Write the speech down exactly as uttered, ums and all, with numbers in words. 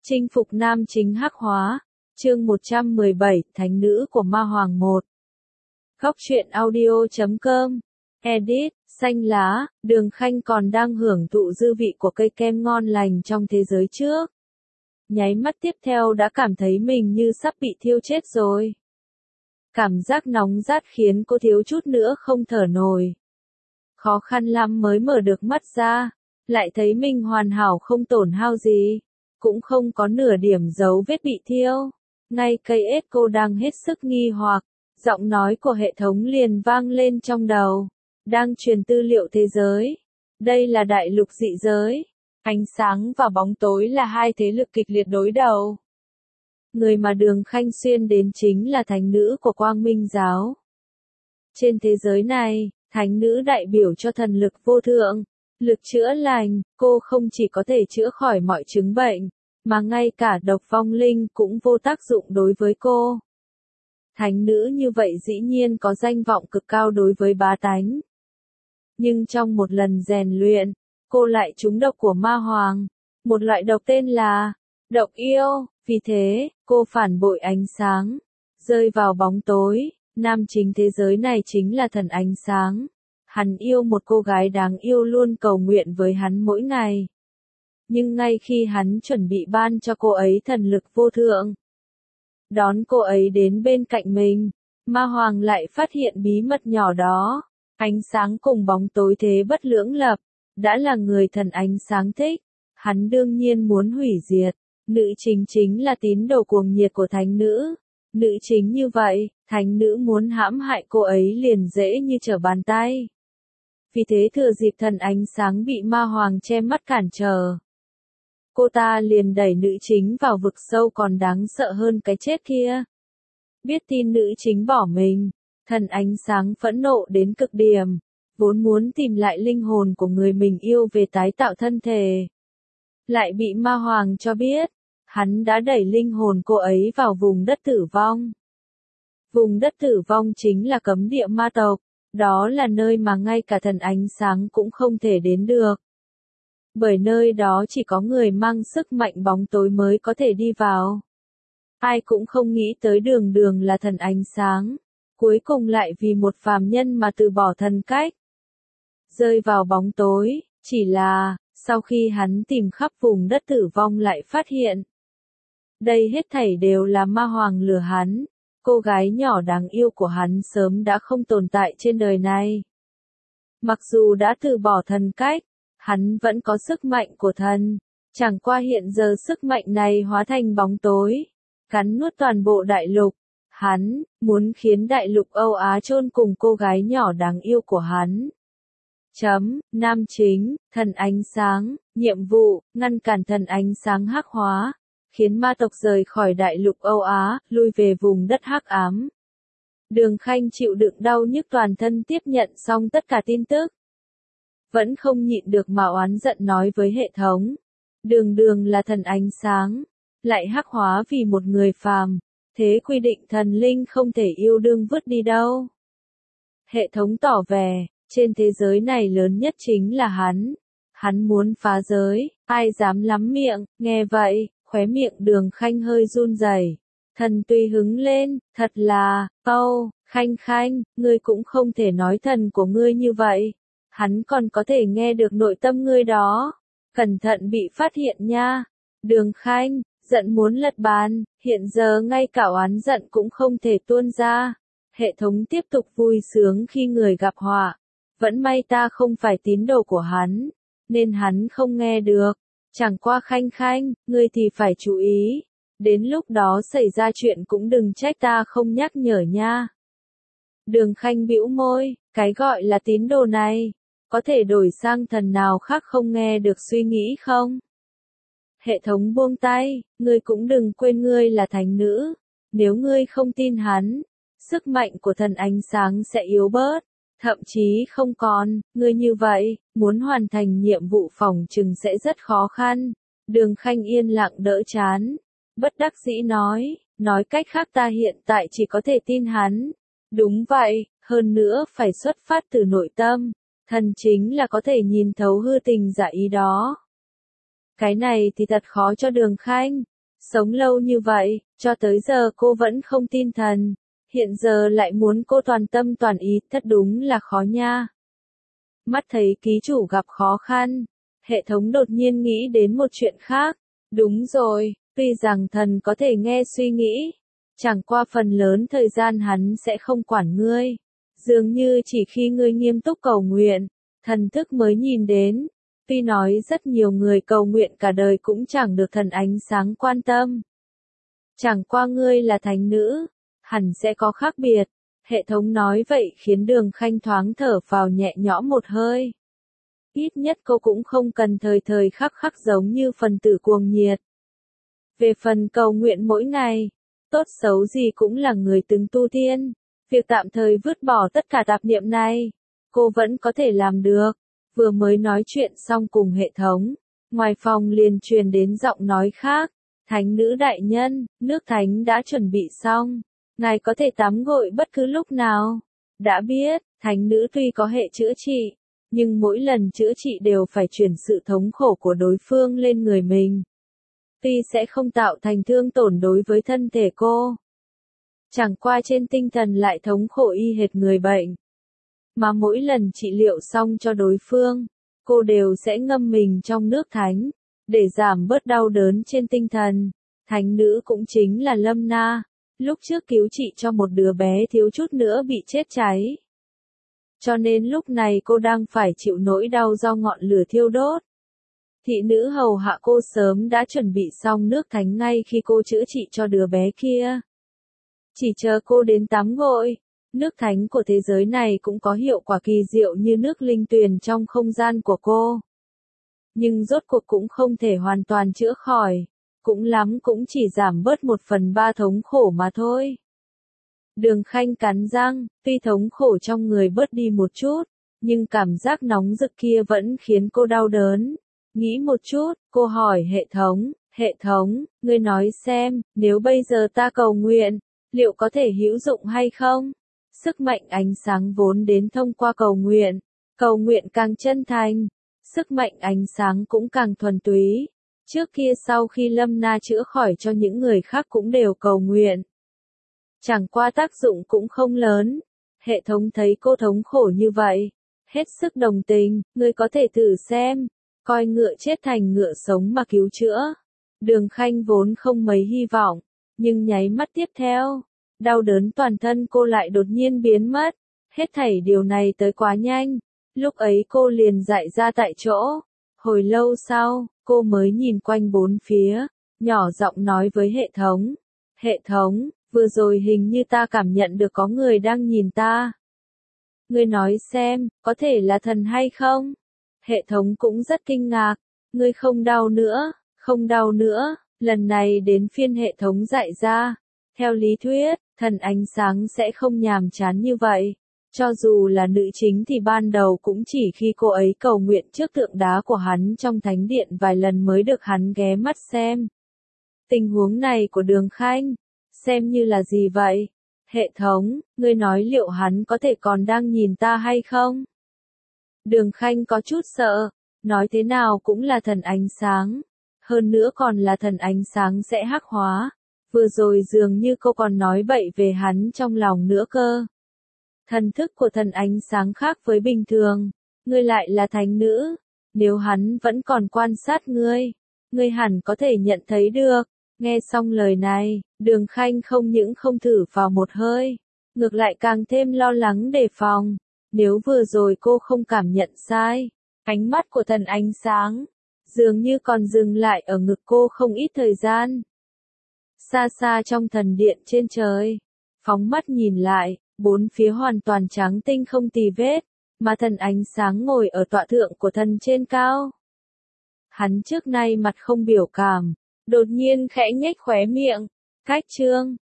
Chinh phục nam chính hắc hóa. Chương một trăm mười bảy, Thánh nữ của Ma Hoàng một. Góc truyện audio chấm com. Edit, xanh lá, Đường Khanh còn đang hưởng thụ dư vị của cây kem ngon lành trong thế giới trước. Nháy mắt tiếp theo đã cảm thấy mình như sắp bị thiêu chết rồi. Cảm giác nóng rát khiến cô thiếu chút nữa không thở nổi. Khó khăn lắm mới mở được mắt ra, lại thấy mình hoàn hảo không tổn hao gì, cũng không có nửa điểm dấu vết bị thiêu. Ngay cây ết cô đang hết sức nghi hoặc, giọng nói của hệ thống liền vang lên trong đầu. Đang truyền tư liệu thế giới. Đây là đại lục dị giới. Ánh sáng và bóng tối là hai thế lực kịch liệt đối đầu. Người mà Đường Khanh xuyên đến chính là thánh nữ của Quang Minh giáo. Trên thế giới này, thánh nữ đại biểu cho thần lực vô thượng, lực chữa lành. Cô không chỉ có thể chữa khỏi mọi chứng bệnh, mà ngay cả độc vong linh cũng vô tác dụng đối với cô. Thánh nữ như vậy dĩ nhiên có danh vọng cực cao đối với bá tánh. Nhưng trong một lần rèn luyện, cô lại trúng độc của ma hoàng, một loại độc tên là độc yêu. Vì thế, cô phản bội ánh sáng, rơi vào bóng tối. Nam chính thế giới này chính là thần ánh sáng. Hắn yêu một cô gái đáng yêu luôn cầu nguyện với hắn mỗi ngày. Nhưng ngay khi hắn chuẩn bị ban cho cô ấy thần lực vô thượng, đón cô ấy đến bên cạnh mình, ma hoàng lại phát hiện bí mật nhỏ đó. Ánh sáng cùng bóng tối thế bất lưỡng lập, đã là người thần ánh sáng thích, hắn đương nhiên muốn hủy diệt. Nữ chính chính là tín đồ cuồng nhiệt của thánh nữ. Nữ chính như vậy, thánh nữ muốn hãm hại cô ấy liền dễ như trở bàn tay. Vì thế thừa dịp thần ánh sáng bị ma hoàng che mắt cản trở, cô ta liền đẩy nữ chính vào vực sâu còn đáng sợ hơn cái chết kia. Biết tin nữ chính bỏ mình, thần ánh sáng phẫn nộ đến cực điểm, vốn muốn tìm lại linh hồn của người mình yêu về tái tạo thân thể. Lại bị ma hoàng cho biết, hắn đã đẩy linh hồn cô ấy vào vùng đất tử vong. Vùng đất tử vong chính là cấm địa ma tộc, đó là nơi mà ngay cả thần ánh sáng cũng không thể đến được. Bởi nơi đó chỉ có người mang sức mạnh bóng tối mới có thể đi vào. Ai cũng không nghĩ tới Đường Đường là thần ánh sáng, cuối cùng lại vì một phàm nhân mà từ bỏ thần cách, rơi vào bóng tối. Chỉ là, sau khi hắn tìm khắp vùng đất tử vong lại phát hiện, đây hết thảy đều là ma hoàng lừa hắn. Cô gái nhỏ đáng yêu của hắn sớm đã không tồn tại trên đời này. Mặc dù đã từ bỏ thần cách, hắn vẫn có sức mạnh của thần. Chẳng qua hiện giờ sức mạnh này hóa thành bóng tối, cắn nuốt toàn bộ đại lục. Hắn muốn khiến đại lục Âu Á chôn cùng cô gái nhỏ đáng yêu của hắn. Chấm, nam chính, thần ánh sáng, nhiệm vụ, ngăn cản thần ánh sáng hắc hóa, khiến ma tộc rời khỏi đại lục Âu Á, lui về vùng đất hắc ám. Đường Khanh chịu đựng đau nhức toàn thân tiếp nhận xong tất cả tin tức. Vẫn không nhịn được mà oán giận nói với hệ thống. Đường Đường là thần ánh sáng, lại hắc hóa vì một người phàm, thế quy định thần linh không thể yêu đương vứt đi đâu. Hệ thống tỏ vẻ, trên thế giới này lớn nhất chính là hắn. Hắn muốn phá giới, ai dám lắm miệng. Nghe vậy, khóe miệng Đường Khanh hơi run rẩy. Thần tùy hứng lên, thật là, câu, Khanh Khanh, ngươi cũng không thể nói thần của ngươi như vậy. Hắn còn có thể nghe được nội tâm ngươi đó. Cẩn thận bị phát hiện nha. Đường Khanh, giận muốn lật bàn, hiện giờ ngay cả oán giận cũng không thể tuôn ra. Hệ thống tiếp tục vui sướng khi người gặp họa. Vẫn may ta không phải tín đồ của hắn, nên hắn không nghe được. Chẳng qua Khanh Khanh, ngươi thì phải chú ý. Đến lúc đó xảy ra chuyện cũng đừng trách ta không nhắc nhở nha. Đường Khanh bĩu môi, cái gọi là tín đồ này, có thể đổi sang thần nào khác không nghe được suy nghĩ không? Hệ thống buông tay, ngươi cũng đừng quên ngươi là thánh nữ. Nếu ngươi không tin hắn, sức mạnh của thần ánh sáng sẽ yếu bớt, thậm chí không còn. Ngươi như vậy, muốn hoàn thành nhiệm vụ phòng trừng sẽ rất khó khăn. Đường Khanh yên lặng đỡ chán, bất đắc dĩ nói, nói cách khác ta hiện tại chỉ có thể tin hắn. Đúng vậy, hơn nữa phải xuất phát từ nội tâm. Thần chính là có thể nhìn thấu hư tình giả ý đó. Cái này thì thật khó cho Đường Khanh. Sống lâu như vậy, cho tới giờ cô vẫn không tin thần. Hiện giờ lại muốn cô toàn tâm toàn ý, thật đúng là khó nha. Mắt thấy ký chủ gặp khó khăn, hệ thống đột nhiên nghĩ đến một chuyện khác. Đúng rồi, tuy rằng thần có thể nghe suy nghĩ, chẳng qua phần lớn thời gian hắn sẽ không quản ngươi. Dường như chỉ khi ngươi nghiêm túc cầu nguyện, thần thức mới nhìn đến. Tuy nói rất nhiều người cầu nguyện cả đời cũng chẳng được thần ánh sáng quan tâm. Chẳng qua ngươi là thánh nữ, hẳn sẽ có khác biệt. Hệ thống nói vậy khiến Đường Khanh thoáng thở vào nhẹ nhõm một hơi. Ít nhất cô cũng không cần thời thời khắc khắc giống như phần tử cuồng nhiệt. Về phần cầu nguyện mỗi ngày, tốt xấu gì cũng là người từng tu tiên. Việc tạm thời vứt bỏ tất cả tạp niệm này, cô vẫn có thể làm được. Vừa mới nói chuyện xong cùng hệ thống, ngoài phòng liền truyền đến giọng nói khác. Thánh nữ đại nhân, nước thánh đã chuẩn bị xong. Ngài có thể tắm gội bất cứ lúc nào. Đã biết, thánh nữ tuy có hệ chữa trị, nhưng mỗi lần chữa trị đều phải chuyển sự thống khổ của đối phương lên người mình. Tuy sẽ không tạo thành thương tổn đối với thân thể cô, chẳng qua trên tinh thần lại thống khổ y hệt người bệnh. Mà mỗi lần trị liệu xong cho đối phương, cô đều sẽ ngâm mình trong nước thánh, để giảm bớt đau đớn trên tinh thần. Thánh nữ cũng chính là Lâm Na, lúc trước cứu trị cho một đứa bé thiếu chút nữa bị chết cháy. Cho nên lúc này cô đang phải chịu nỗi đau do ngọn lửa thiêu đốt. Thị nữ hầu hạ cô sớm đã chuẩn bị xong nước thánh ngay khi cô chữa trị cho đứa bé kia. Chỉ chờ cô đến tắm gội. Nước thánh của thế giới này cũng có hiệu quả kỳ diệu như nước linh tuyền trong không gian của cô. Nhưng rốt cuộc cũng không thể hoàn toàn chữa khỏi. Cũng lắm cũng chỉ giảm bớt một phần ba thống khổ mà thôi. Đường Khanh cắn răng, tuy thống khổ trong người bớt đi một chút, nhưng cảm giác nóng rực kia vẫn khiến cô đau đớn. Nghĩ một chút, cô hỏi hệ thống, hệ thống, ngươi nói xem, nếu bây giờ ta cầu nguyện, liệu có thể hữu dụng hay không? Sức mạnh ánh sáng vốn đến thông qua cầu nguyện, cầu nguyện càng chân thành, sức mạnh ánh sáng cũng càng thuần túy. Trước kia sau khi Lâm Na chữa khỏi cho những người khác cũng đều cầu nguyện. Chẳng qua tác dụng cũng không lớn. Hệ thống thấy cô thống khổ như vậy, hết sức đồng tình, ngươi có thể thử xem, coi ngựa chết thành ngựa sống mà cứu chữa. Đường Khanh vốn không mấy hy vọng, nhưng nháy mắt tiếp theo, đau đớn toàn thân cô lại đột nhiên biến mất. Hết thảy điều này tới quá nhanh, lúc ấy cô liền dại ra tại chỗ. Hồi lâu sau, cô mới nhìn quanh bốn phía, nhỏ giọng nói với hệ thống. Hệ thống, vừa rồi hình như ta cảm nhận được có người đang nhìn ta. Ngươi nói xem, có thể là thần hay không? Hệ thống cũng rất kinh ngạc. Ngươi không đau nữa, không đau nữa, lần này đến phiên hệ thống dạy ra. Theo lý thuyết, thần ánh sáng sẽ không nhàm chán như vậy. Cho dù là nữ chính thì ban đầu cũng chỉ khi cô ấy cầu nguyện trước tượng đá của hắn trong thánh điện vài lần mới được hắn ghé mắt xem. Tình huống này của Đường Khanh, xem như là gì vậy? Hệ thống, ngươi nói liệu hắn có thể còn đang nhìn ta hay không? Đường Khanh có chút sợ, nói thế nào cũng là thần ánh sáng. Hơn nữa còn là thần ánh sáng sẽ hắc hóa. Vừa rồi dường như cô còn nói bậy về hắn trong lòng nữa cơ. Thần thức của thần ánh sáng khác với bình thường. Ngươi lại là thánh nữ. Nếu hắn vẫn còn quan sát ngươi, ngươi hẳn có thể nhận thấy được. Nghe xong lời này, Đường Khanh không những không thử vào một hơi, ngược lại càng thêm lo lắng đề phòng. Nếu vừa rồi cô không cảm nhận sai, ánh mắt của thần ánh sáng, dường như còn dừng lại ở ngực cô không ít thời gian. Xa xa trong thần điện trên trời, phóng mắt nhìn lại, bốn phía hoàn toàn trắng tinh không tì vết, mà thần ánh sáng ngồi ở tọa thượng của thần trên cao. Hắn trước nay mặt không biểu cảm, đột nhiên khẽ nhếch khóe miệng, cách chương,